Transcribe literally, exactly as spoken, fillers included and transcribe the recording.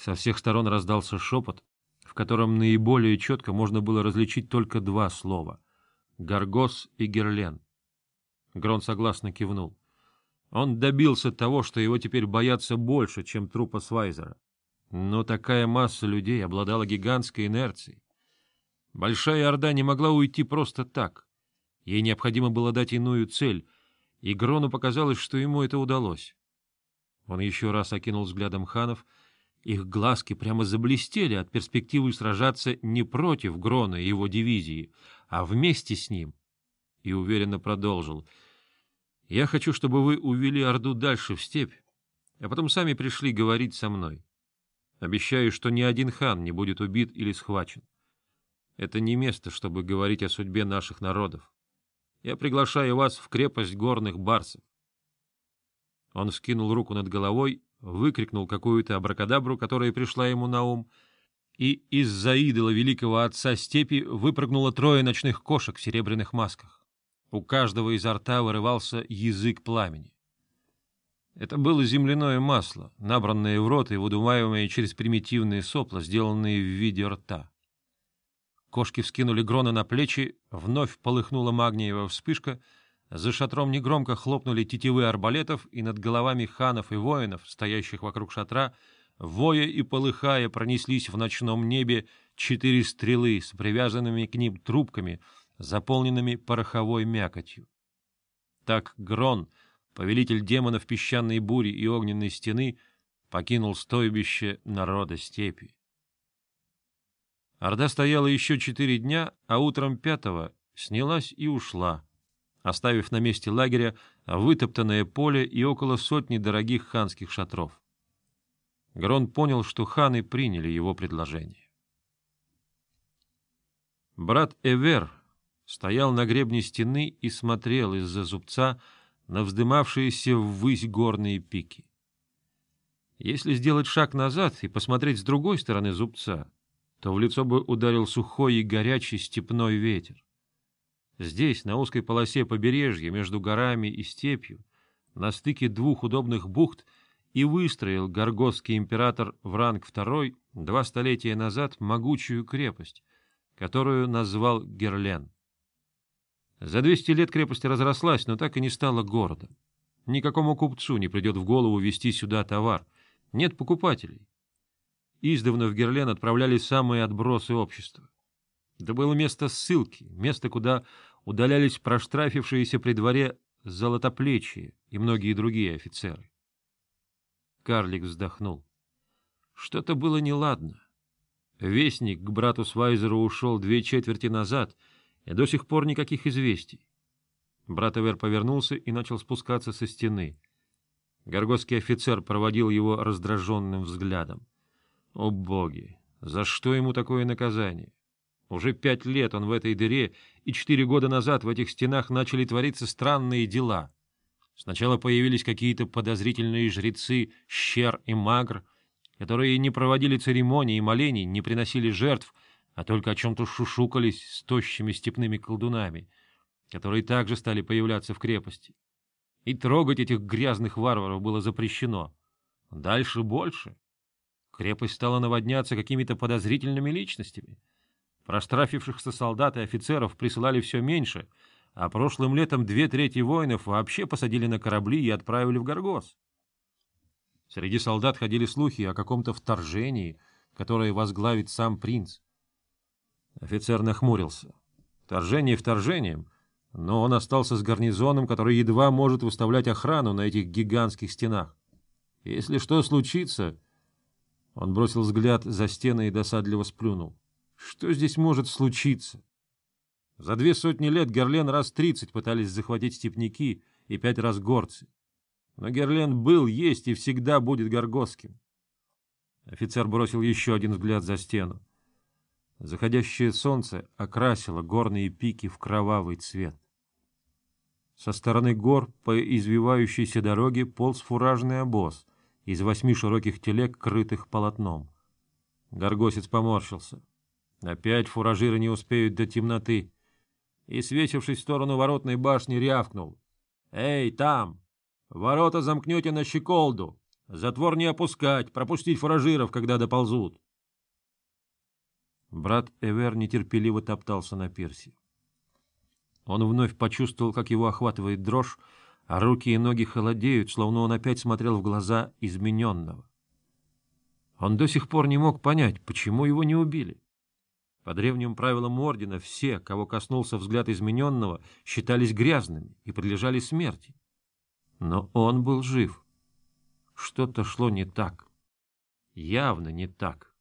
Со всех сторон раздался шепот, в котором наиболее четко можно было различить только два слова — Гаргос и Герлен. Грон согласно кивнул. Он добился того, что его теперь боятся больше, чем трупа Свайзера. Но такая масса людей обладала гигантской инерцией. Большая Орда не могла уйти просто так. Ей необходимо было дать иную цель, и Грону показалось, что ему это удалось. Он еще раз окинул взглядом ханов. Их глазки прямо заблестели от перспективы сражаться не против Грона и его дивизии, а вместе с ним. И уверенно продолжил. «Я хочу, чтобы вы увели Орду дальше в степь, а потом сами пришли говорить со мной. Обещаю, что ни один хан не будет убит или схвачен. Это не место, чтобы говорить о судьбе наших народов. Я приглашаю вас в крепость горных барсов». Он вскинул руку над головой, выкрикнул какую-то абракадабру, которая пришла ему на ум, и из-за идола великого отца степи выпрыгнуло трое ночных кошек в серебряных масках. У каждого изо рта вырывался язык пламени. Это было земляное масло, набранное в рот и выдуваемое через примитивные сопла, сделанные в виде рта. Кошки вскинули Грона на плечи, вновь полыхнула магниевая вспышка, за шатром негромко хлопнули тетивы арбалетов, и над головами ханов и воинов, стоящих вокруг шатра, воя и полыхая, пронеслись в ночном небе четыре стрелы с привязанными к ним трубками, заполненными пороховой мякотью. Так Грон, повелитель демонов песчаной бури и огненной стены, покинул стойбище народа степи. Орда стояла еще четыре дня, а утром пятого снялась и ушла, оставив на месте лагеря вытоптанное поле и около сотни дорогих ханских шатров. Грон понял, что ханы приняли его предложение. Брат Эвер стоял на гребне стены и смотрел из-за зубца на вздымавшиеся ввысь горные пики. Если сделать шаг назад и посмотреть с другой стороны зубца, то в лицо бы ударил сухой и горячий степной ветер. Здесь, на узкой полосе побережья между горами и степью, на стыке двух удобных бухт, и выстроил горгосский император Вранг второй два столетия назад могучую крепость, которую назвал Герлен. За двести лет крепость разрослась, но так и не стала городом. Никакому купцу не придет в голову везти сюда товар. Нет покупателей. Издавна в Герлен отправляли самые отбросы общества. Это было место ссылки, место, куда удалялись проштрафившиеся при дворе золотоплечие и многие другие офицеры. Карлик вздохнул. Что-то было неладно. Вестник к брату Свайзеру ушел две четверти назад, и до сих пор никаких известий. Брат Эвер повернулся и начал спускаться со стены. Горгосский офицер проводил его раздраженным взглядом. О боги! За что ему такое наказание? Уже пять лет он в этой дыре, и четыре года назад в этих стенах начали твориться странные дела. Сначала появились какие-то подозрительные жрецы Щер и Магр, которые не проводили церемоний и молений, не приносили жертв, а только о чем-то шушукались с тощими степными колдунами, которые также стали появляться в крепости. И трогать этих грязных варваров было запрещено. Дальше больше. Крепость стала наводняться какими-то подозрительными личностями. Проштрафившихся солдат и офицеров присылали все меньше, а прошлым летом две трети воинов вообще посадили на корабли и отправили в Горгос. Среди солдат ходили слухи о каком-то вторжении, которое возглавит сам принц. Офицер нахмурился. Вторжение вторжением, но он остался с гарнизоном, который едва может выставлять охрану на этих гигантских стенах. Если что случится... Он бросил взгляд за стены и досадливо сплюнул. Что здесь может случиться? За две сотни лет Герлен раз тридцать пытались захватить степняки и пять раз горцы. Но Герлен был, есть и всегда будет горгосским. Офицер бросил еще один взгляд за стену. Заходящее солнце окрасило горные пики в кровавый цвет. Со стороны гор по извивающейся дороге полз фуражный обоз из восьми широких телег, крытых полотном. Горгосец поморщился. Опять фуражиры не успеют до темноты. И, свесившись в сторону воротной башни, рявкнул. — Эй, там! Ворота замкнете на щеколду! Затвор не опускать, пропустить фуражиров, когда доползут. Брат Эвер нетерпеливо топтался на пирсе. Он вновь почувствовал, как его охватывает дрожь, а руки и ноги холодеют, словно он опять смотрел в глаза измененного. Он до сих пор не мог понять, почему его не убили. По древним правилам ордена все, кого коснулся взгляд измененного, считались грязными и подлежали смерти. Но он был жив. Что-то шло не так. Явно не так.